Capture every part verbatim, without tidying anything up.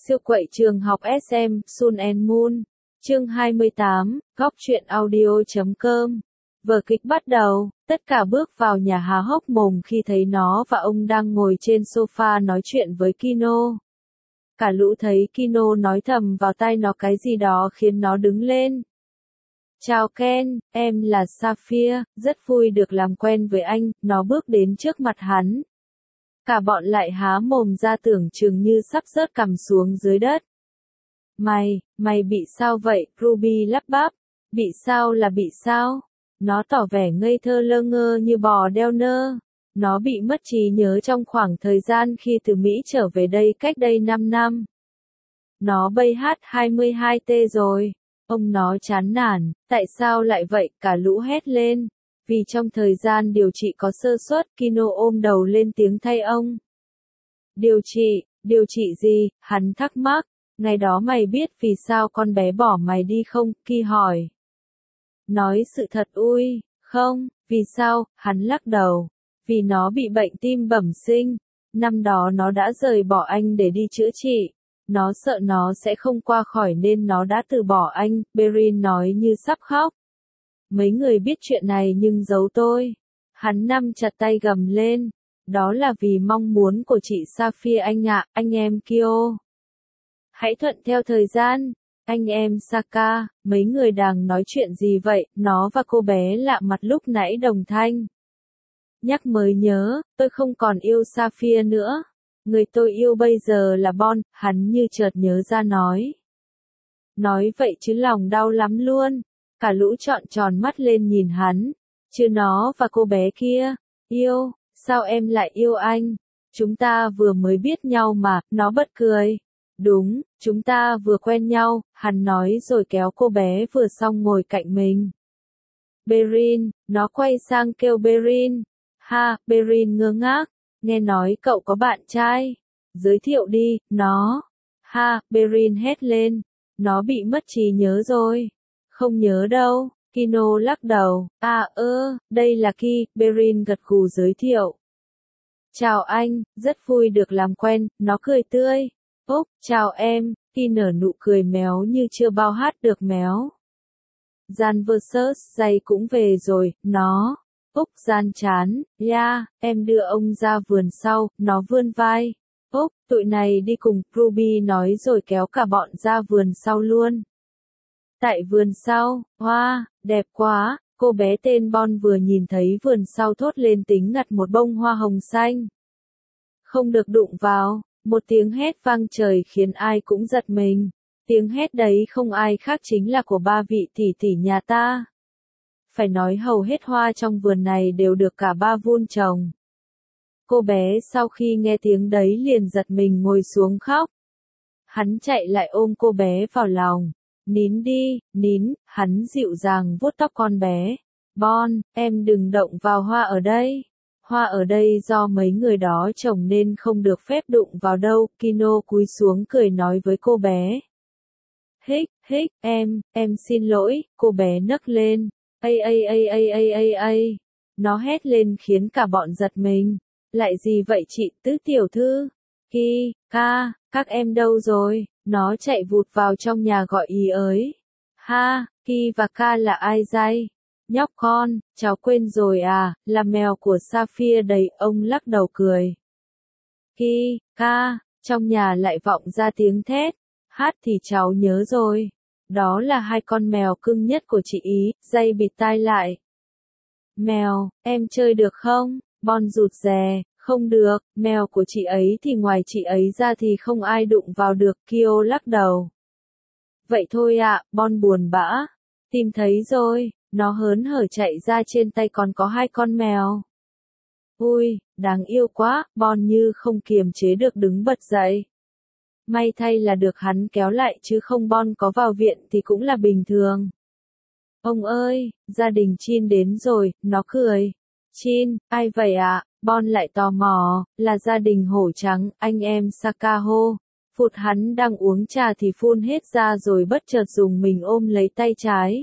Siêu quậy trường học ét em, Sun and Moon. Chương hai mươi tám, góc truyện audio chấm com. Vở kịch bắt đầu, tất cả bước vào nhà há hốc mồm khi thấy nó và ông đang ngồi trên sofa nói chuyện với Kino. Cả lũ thấy Kino nói thầm vào tai nó cái gì đó khiến nó đứng lên. Chào Ken, em là Sapphire, rất vui được làm quen với anh, nó bước đến trước mặt hắn. Cả bọn lại há mồm ra tưởng chừng như sắp rớt cằm xuống dưới đất. Mày, mày bị sao vậy? Ruby lắp bắp. Bị sao là bị sao? Nó tỏ vẻ ngây thơ lơ ngơ như bò đeo nơ. Nó bị mất trí nhớ trong khoảng thời gian khi từ Mỹ trở về đây cách đây năm năm. Nó bay hát hai mươi hai T rồi. Ông nó chán nản, tại sao lại vậy? Cả lũ hét lên. Vì trong thời gian điều trị có sơ suất, Kino ôm đầu lên tiếng thay ông. Điều trị, điều trị gì? Hắn thắc mắc. Ngày đó mày biết vì sao con bé bỏ mày đi không? Ki hỏi. Nói sự thật ui, không, vì sao? Hắn lắc đầu. Vì nó bị bệnh tim bẩm sinh. Năm đó nó đã rời bỏ anh để đi chữa trị. Nó sợ nó sẽ không qua khỏi nên nó đã từ bỏ anh, Berin nói như sắp khóc. Mấy người biết chuyện này nhưng giấu tôi. Hắn nắm chặt tay gầm lên. Đó là vì mong muốn của chị Sapphire anh ạ, anh em Kyo. Hãy thuận theo thời gian. Anh em Saka, mấy người đang nói chuyện gì vậy? Nó và cô bé lạ mặt lúc nãy đồng thanh. Nhắc mới nhớ, tôi không còn yêu Sapphire nữa. Người tôi yêu bây giờ là Bon, hắn như chợt nhớ ra nói. Nói vậy chứ lòng đau lắm luôn. Cả lũ trọn tròn mắt lên nhìn hắn. Chứ nó và cô bé kia. Yêu, sao em lại yêu anh? Chúng ta vừa mới biết nhau mà, nó bật cười. Đúng, chúng ta vừa quen nhau, hắn nói rồi kéo cô bé vừa xong ngồi cạnh mình. Berin, nó quay sang kêu Berin. Ha, Berin ngơ ngác. Nghe nói cậu có bạn trai. Giới thiệu đi, nó. Ha, Berin hét lên. Nó bị mất trí nhớ rồi. Không nhớ đâu. Kino lắc đầu. À ơ, đây là Ki, Berin gật gù giới thiệu. Chào anh, rất vui được làm quen, nó cười tươi. Úc, chào em, Ki nở nụ cười méo như chưa bao hát được méo. Gian versus dày cũng về rồi, nó. Úc gian chán, ya, yeah, em đưa ông ra vườn sau, nó vươn vai. Úc, tụi này đi cùng, Ruby nói rồi kéo cả bọn ra vườn sau luôn. Tại vườn sau, hoa, wow, đẹp quá, cô bé tên Bon vừa nhìn thấy vườn sau thốt lên tính ngặt một bông hoa hồng xanh. Không được đụng vào, một tiếng hét vang trời khiến ai cũng giật mình. Tiếng hét đấy không ai khác chính là của ba vị tỷ tỷ nhà ta. Phải nói hầu hết hoa trong vườn này đều được cả ba vun trồng. Cô bé sau khi nghe tiếng đấy liền giật mình ngồi xuống khóc. Hắn chạy lại ôm cô bé vào lòng. Nín đi, nín, hắn dịu dàng vuốt tóc con bé. Bon, em đừng động vào hoa ở đây. Hoa ở đây do mấy người đó trồng nên không được phép đụng vào đâu. Kino cúi xuống cười nói với cô bé. Hích, hích, em, em xin lỗi, cô bé nấc lên. Ây ây ây ây ây ây ây. Nó hét lên khiến cả bọn giật mình. Lại gì vậy chị tứ tiểu thư? Ki, ca, các em đâu rồi? Nó chạy vụt vào trong nhà gọi ý ới. Ha, Ki và ca là ai dây? Nhóc con, cháu quên rồi à, là mèo của Sapphire đấy, ông lắc đầu cười. Ki, ca, trong nhà lại vọng ra tiếng thét. Hát thì cháu nhớ rồi. Đó là hai con mèo cưng nhất của chị ý, dây bịt tai lại. Mèo, em chơi được không? Bon rụt rè, không được, mèo của chị ấy thì ngoài chị ấy ra thì không ai đụng vào được, Kyo lắc đầu. Vậy thôi ạ, à, Bon buồn bã. Tìm thấy rồi, nó hớn hở chạy ra trên tay còn có hai con mèo. Ui, đáng yêu quá, Bon như không kiềm chế được đứng bật dậy. May thay là được hắn kéo lại chứ không Bon có vào viện thì cũng là bình thường. Ông ơi, gia đình Chin đến rồi, nó cười. Chin, ai vậy ạ? À? Bon lại tò mò, là gia đình hổ trắng, anh em Sakaho. Phụt hắn đang uống trà thì phun hết ra rồi bất chợt dùng mình ôm lấy tay trái.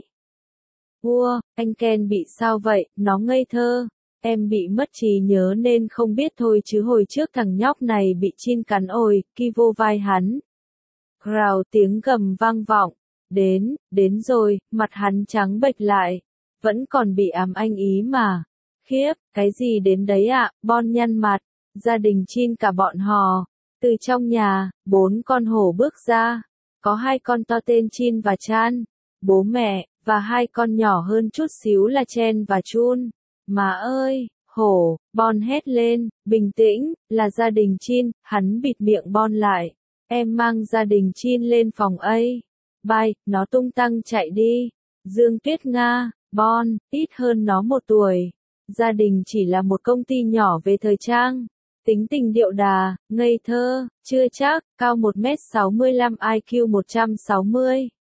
Ua, anh Ken bị sao vậy? Nó ngây thơ. Em bị mất trí nhớ nên không biết thôi chứ hồi trước thằng nhóc này bị Chin cắn ồi, Ki vô vai hắn. Rào tiếng gầm vang vọng. Đến, đến rồi, mặt hắn trắng bệch lại. Vẫn còn bị ám anh ý mà. Khiếp, cái gì đến đấy ạ, Bon nhăn mặt. Gia đình Chin cả bọn họ. Từ trong nhà, bốn con hổ bước ra. Có hai con to tên Chin và Chan. Bố mẹ, và hai con nhỏ hơn chút xíu là Chen và Chun. Má ơi, hổ, Bon hét lên, bình tĩnh, là gia đình Chin, hắn bịt miệng Bon lại. Em mang gia đình Chin lên phòng A. Bye, nó tung tăng chạy đi. Dương Tuyết Nga, Bon, ít hơn nó một tuổi. Gia đình chỉ là một công ty nhỏ về thời trang. Tính tình điệu đà, ngây thơ, chưa chắc, cao một mét sáu mươi lăm i kiu một trăm sáu mươi.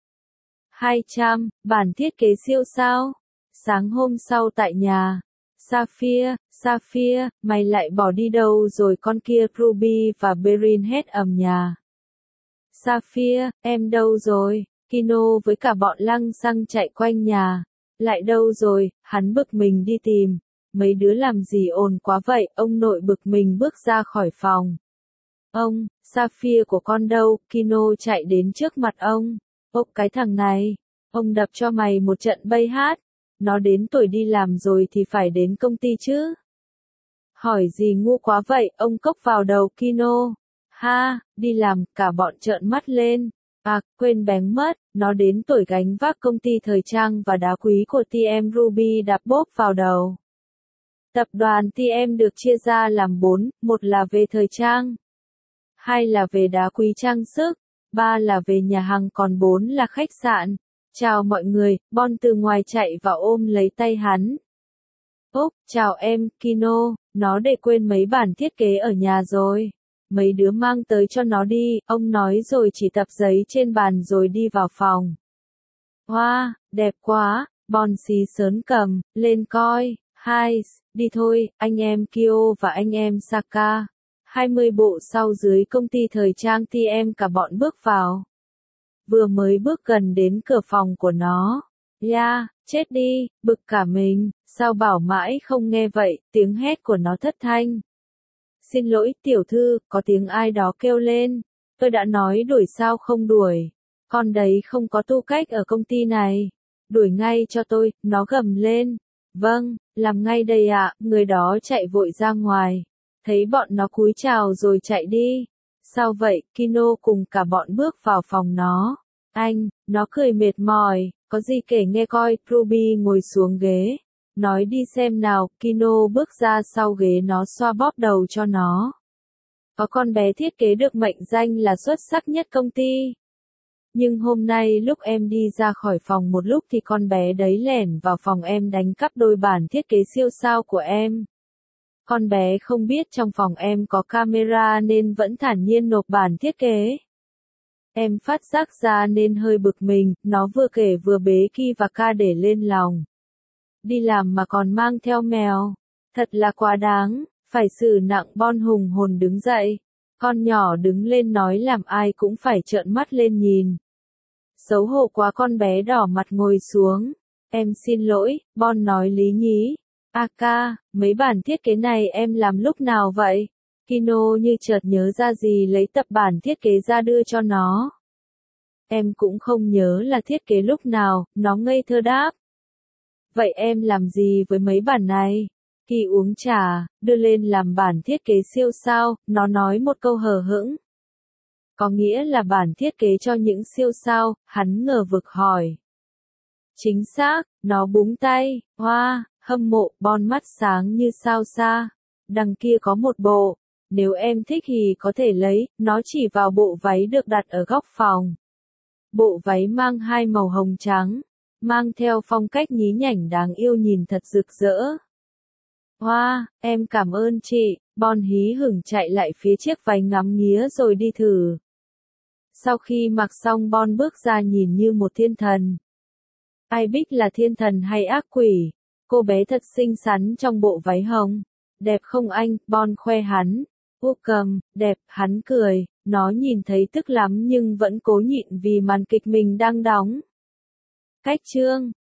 hai trăm, bản thiết kế siêu sao. Sáng hôm sau tại nhà. Sapphire, Sapphire, mày lại bỏ đi đâu rồi con kia? Ruby và Berin hét ầm nhà. Sapphire, em đâu rồi? Kino với cả bọn lăng xăng chạy quanh nhà. Lại đâu rồi? Hắn bực mình đi tìm. Mấy đứa làm gì ồn quá vậy? Ông nội bực mình bước ra khỏi phòng. Ông, Sapphire của con đâu? Kino chạy đến trước mặt ông. Ốc cái thằng này. Ông đập cho mày một trận bay hát. Nó đến tuổi đi làm rồi thì phải đến công ty chứ. Hỏi gì ngu quá vậy? Ông cốc vào đầu Kino. Ha, đi làm, cả bọn trợn mắt lên. À, quên bén mất, nó đến tuổi gánh vác công ty thời trang và đá quý của tê em Ruby đạp bốp vào đầu. Tập đoàn tê em được chia ra làm bốn, một là về thời trang, hai là về đá quý trang sức, ba là về nhà hàng, còn bốn là khách sạn. Chào mọi người, Bon từ ngoài chạy vào ôm lấy tay hắn. Úc, chào em, Kino, nó để quên mấy bản thiết kế ở nhà rồi. Mấy đứa mang tới cho nó đi, ông nói rồi chỉ tập giấy trên bàn rồi đi vào phòng. Wow, đẹp quá, Bon xí sớn cầm, lên coi, hai, đi thôi, anh em Kyo và anh em Saka. hai mươi bộ sau dưới công ty thời trang tê em cả bọn bước vào. Vừa mới bước gần đến cửa phòng của nó. Ya, yeah, chết đi, bực cả mình, sao bảo mãi không nghe vậy, tiếng hét của nó thất thanh. Xin lỗi tiểu thư, có tiếng ai đó kêu lên. Tôi đã nói đuổi sao không đuổi. Con đấy không có tư cách ở công ty này. Đuổi ngay cho tôi, nó gầm lên. Vâng, làm ngay đây ạ, người đó chạy vội ra ngoài. Thấy bọn nó cúi chào rồi chạy đi. Sao vậy, Kino cùng cả bọn bước vào phòng nó. Anh, nó cười mệt mỏi, có gì kể nghe coi, Ruby ngồi xuống ghế. Nói đi xem nào, Kino bước ra sau ghế nó xoa bóp đầu cho nó. Có con bé thiết kế được mệnh danh là xuất sắc nhất công ty. Nhưng hôm nay lúc em đi ra khỏi phòng một lúc thì con bé đấy lẻn vào phòng em đánh cắp đôi bản thiết kế siêu sao của em. Con bé không biết trong phòng em có camera nên vẫn thản nhiên nộp bản thiết kế. Em phát giác ra nên hơi bực mình, nó vừa kể vừa bế Ki và Ka để lên lòng. Đi làm mà còn mang theo mèo. Thật là quá đáng, phải xử nặng. Bon hùng hồn đứng dậy. Con nhỏ đứng lên nói làm ai cũng phải trợn mắt lên nhìn. Xấu hổ quá, con bé đỏ mặt ngồi xuống. Em xin lỗi, Bon nói lý nhí. Aka, mấy bản thiết kế này em làm lúc nào vậy? Kino như chợt nhớ ra gì lấy tập bản thiết kế ra đưa cho nó. Em cũng không nhớ là thiết kế lúc nào, nó ngây thơ đáp. Vậy em làm gì với mấy bản này? Kỳ uống trà, đưa lên làm bản thiết kế siêu sao, nó nói một câu hờ hững. Có nghĩa là bản thiết kế cho những siêu sao, hắn ngờ vực hỏi. Chính xác, nó búng tay, hoa, wow, hâm mộ, Bon mắt sáng như sao xa. Đằng kia có một bộ, nếu em thích thì có thể lấy, nó chỉ vào bộ váy được đặt ở góc phòng. Bộ váy mang hai màu hồng trắng, mang theo phong cách nhí nhảnh đáng yêu nhìn thật rực rỡ. Hoa, wow, em cảm ơn chị, Bon hí hửng chạy lại phía chiếc váy ngắm nghía rồi đi thử. Sau khi mặc xong Bon bước ra nhìn như một thiên thần. Ai biết là thiên thần hay ác quỷ, cô bé thật xinh xắn trong bộ váy hồng. Đẹp không anh, Bon khoe hắn. Úp cầm, đẹp, hắn cười, nó nhìn thấy tức lắm nhưng vẫn cố nhịn vì màn kịch mình đang đóng. Cách chương